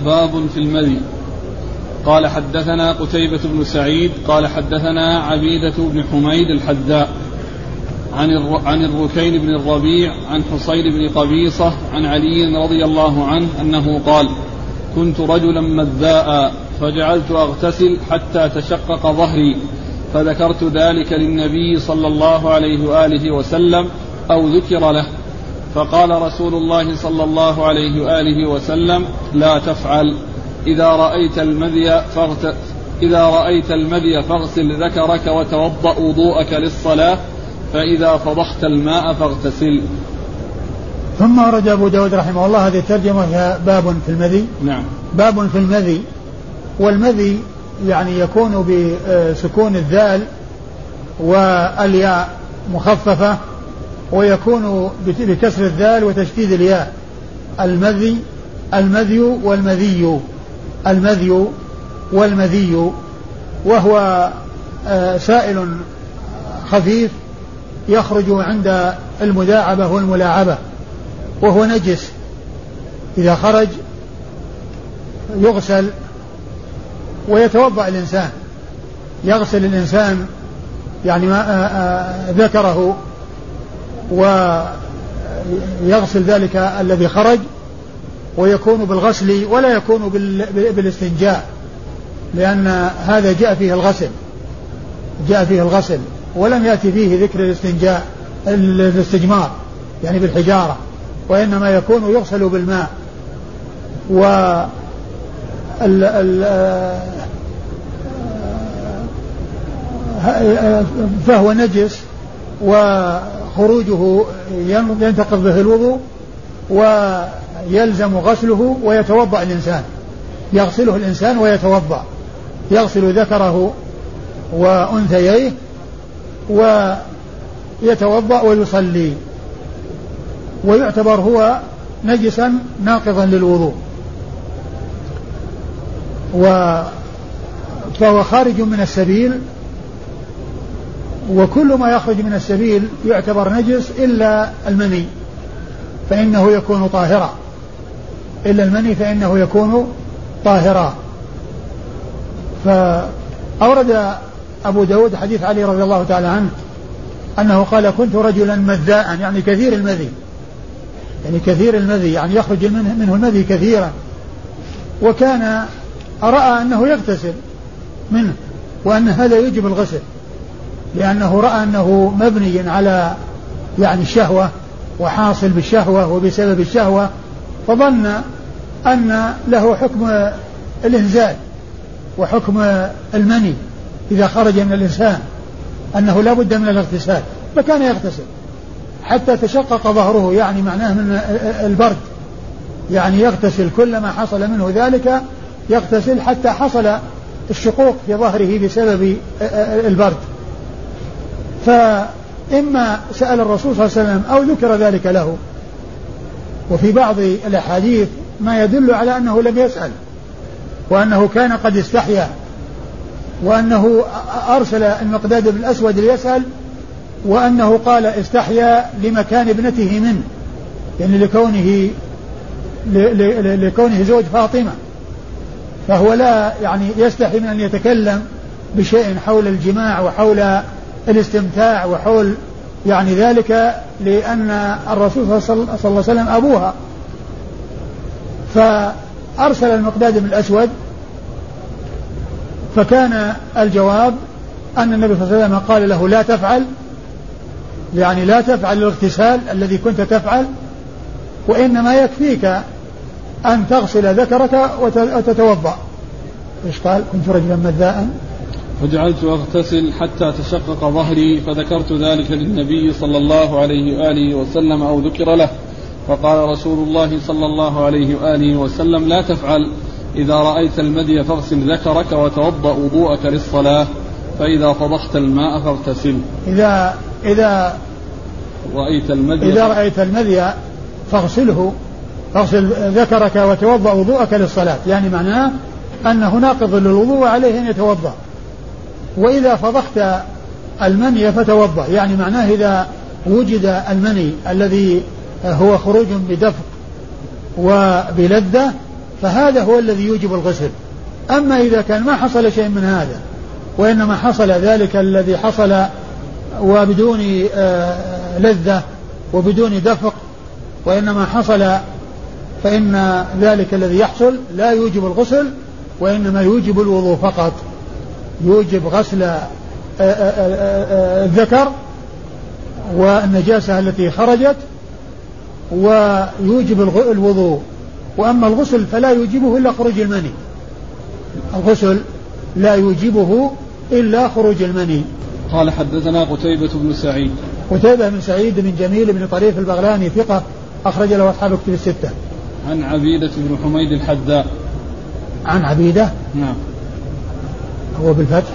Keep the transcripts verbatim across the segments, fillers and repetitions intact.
باب في المذي. قال حدثنا قتيبة بن سعيد قال حدثنا عبيدة بن حميد الحذاء عن عن الركين بن الربيع عن حصين بن قبيصة عن علي رضي الله عنه أنه قال: كنت رجلا مذاء فجعلت أغتسل حتى تشقق ظهري، فذكرت ذلك للنبي صلى الله عليه وآله وسلم أو ذكر له، فقال رسول الله صلى الله عليه وآله وسلم: لا تفعل، إذا رأيت المذي فاغت... إذا رأيت المذي فاغسل ذكرك وتوضأ وضوءك للصلاة، فإذا فضحت الماء فاغتسل. ثم ورد أبو داود رحمه الله هذه الترجمة هي باب في المذي. نعم. باب في المذي، والمذي يعني يكون بسكون الذال والياء مخففة، ويكون بكسر الذال وتشديد الياء. المذي المذي والمذي المذي والمذي وهو سائل خفيف يخرج عند المداعبة والملاعبة، وهو نجس. إذا خرج يغسل ويتوضأ الإنسان، يغسل الإنسان يعني ما ذكره ويغسل ذلك الذي خرج، ويكون بالغسل ولا يكون بالاستنجاء، لأن هذا جاء فيه الغسل جاء فيه الغسل ولم يأتي فيه ذكر الاستنجاء الاستجمار يعني بالحجارة، وإنما يكون يغسل بالماء. و ال ال فهو نجس، وخروجه ينتقض به الوضوء، ويلزم غسله ويتوضأ الإنسان، يغسله الإنسان ويتوضأ، يغسل ذكره وأنثييه ويتوضأ ويصلي، ويعتبر هو نجسا ناقضا للوضوء، فهو خارج من السبيل. وكل ما يخرج من السبيل يعتبر نجس إلا المني فإنه يكون طاهرا إلا المني فإنه يكون طاهرا. فأورد أبو داود حديث علي رضي الله تعالى عنه أنه قال: كنت رجلا مذاء، يعني كثير المذي، يعني كثير المذي يعني يخرج منه المذي كثيرا، وكان رأى أنه يغتسل منه وأن هذا يجب الغسل، لأنه رأى أنه مبني على يعني الشهوة وحاصل بالشهوة وبسبب الشهوة، فظن أن له حكم الإنزال وحكم المني إذا خرج من الإنسان، أنه لا بد من الاغتسال، فكان يغتسل حتى تشقق ظهره، يعني معناه من البرد، يعني يغتسل كلما حصل منه ذلك يغتسل حتى حصل الشقوق في ظهره بسبب البرد. فإما سأل الرسول صلى الله عليه وسلم أو ذكر ذلك له، وفي بعض الأحاديث ما يدل على أنه لم يسأل، وأنه كان قد استحيا، وأنه أرسل المقداد بن الأسود ليسأل، وأنه قال استحيا لمكان ابنته منه، يعني لكونه لكونه زوج فاطمة، فهو لا يعني يستحي من أن يتكلم بشيء حول الجماع وحول الاستمتاع وحول يعني ذلك، لأن الرسول صلى الله عليه وسلم أبوها. فأرسل المقداد بن الأسود، فكان الجواب أن النبي صلى الله عليه وسلم قال له: لا تفعل، يعني لا تفعل الاغتسال الذي كنت تفعل، وإنما يكفيك أن تغسل ذكرك وتتوضأ. إيش قال؟ كنت رجلا مذاء فجعلت أغتسل حتى تشقق ظهري، فذكرت ذلك للنبي صلى الله عليه وآله وسلم أو ذكر له، فقال رسول الله صلى الله عليه وآله وسلم: لا تفعل، إذا رأيت المذي فاغسل ذكرك وتوضأ وضوءك للصلاة، فإذا فضحت الماء فاغتسل. إذا إذا رأيت المذي إذا رأيت المذي فاغسله، فاغسل ذكرك وتوضأ وضوءك للصلاة، يعني معناه أنه ناقض للوضوء وعليه أن يتوضأ. وإذا فضحت المني فتوضأ، يعني معناه إذا وجد المني الذي هو خروج بدفق وبلذة فهذا هو الذي يوجب الغسل. أما إذا كان ما حصل شيء من هذا وإنما حصل ذلك الذي حصل وبدون لذة وبدون دفق وإنما حصل، فإن ذلك الذي يحصل لا يوجب الغسل وإنما يوجب الوضوء فقط، يوجب غسل الذكر والنجاسة التي خرجت ويوجب الوضوء. وأما الغسل فلا يوجبه إلا خروج المني، الغسل لا يوجبه إلا خروج المني. قال حدثنا قتيبة بن سعيد. قتيبة بن سعيد بن جميل بن طريف البغلاني ثقة أخرج له أصحاب كتب الستة. عن عبيدة بن حميد الحذاء. عن عبيدة. نعم. هو بالفتح.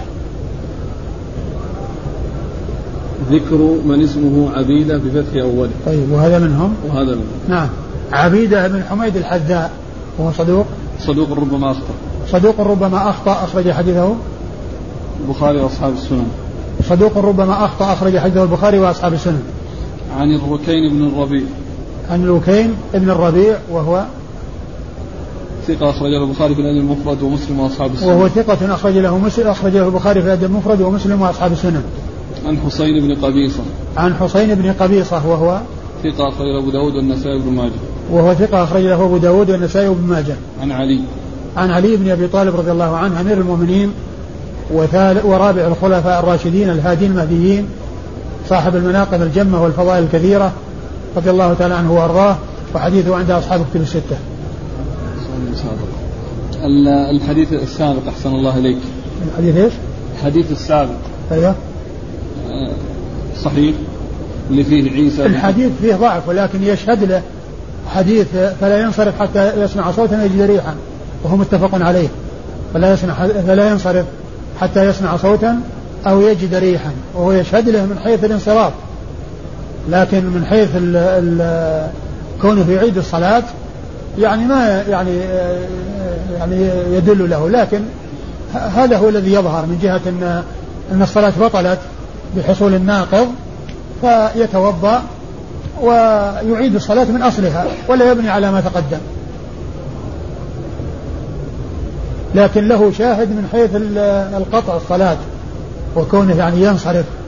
ذكر من اسمه عبيدة بفتح أوله. طيب وهذا منهم. وهذا منهم. نعم. عبيدة بن حميد الحذاء وهو صدوق. صدوق ربما أخطأ. صدوق ربما أخطأ أخرج حديثه البخاري وأصحاب السنن. صدوق ربما أخطأ أخرج حديثه البخاري وأصحاب السنن. عن الركين بن الربيع. عن الركين بن الربيع وهو ثقة أخرج له البخاري في الأدب المفرد ومسلم وأصحاب السنن. وهو ثقة أخرج له مسلم أخرج له البخاري في الأدب المفرد ومسلم وأصحاب السنن. عن حسين بن قبيصة. عن حسين بن قبيصة وهو ثقة أخرج له أبو داود والنسائي وابن ماجه. وهو ثقة أخرج له أبو داود والنسائي وابن ماجه. عن علي. عن علي بن أبي طالب رضي الله عنه أمير المؤمنين ورابع الخلفاء الراشدين الهادين المهديين صاحب المناقب الجمة والفضائل الكثيرة رضي الله تعالى عنه وأرضاه، وحديثه عند أصحاب كتب الستة. الحديث السابق أحسن الله إليك. الحديث إيش؟ الحديث السابق. أيوه. صحيح اللي فيه عيسى. الحديث فيه ضعف ولكن يشهد له حديث فلا ينصرف حتى يسمع صوتا يجد ريحا وهو متفق عليه، فلا يسمع فلا ينصرف حتى يسمع صوتا أو يجد ريحا، وهو يشهد له من حيث الانصراف، لكن من حيث ال ال كونه في عيد الصلاة يعني ما يعني يعني يدل له، لكن هذا هو الذي يظهر من جهة أن أن الصلاة بطلت بحصول الناقض، فيتوضأ ويعيد الصلاة من أصلها ولا يبني على ما تقدم، لكن له شاهد من حيث القطع الصلاة وكونه يعني ينصرف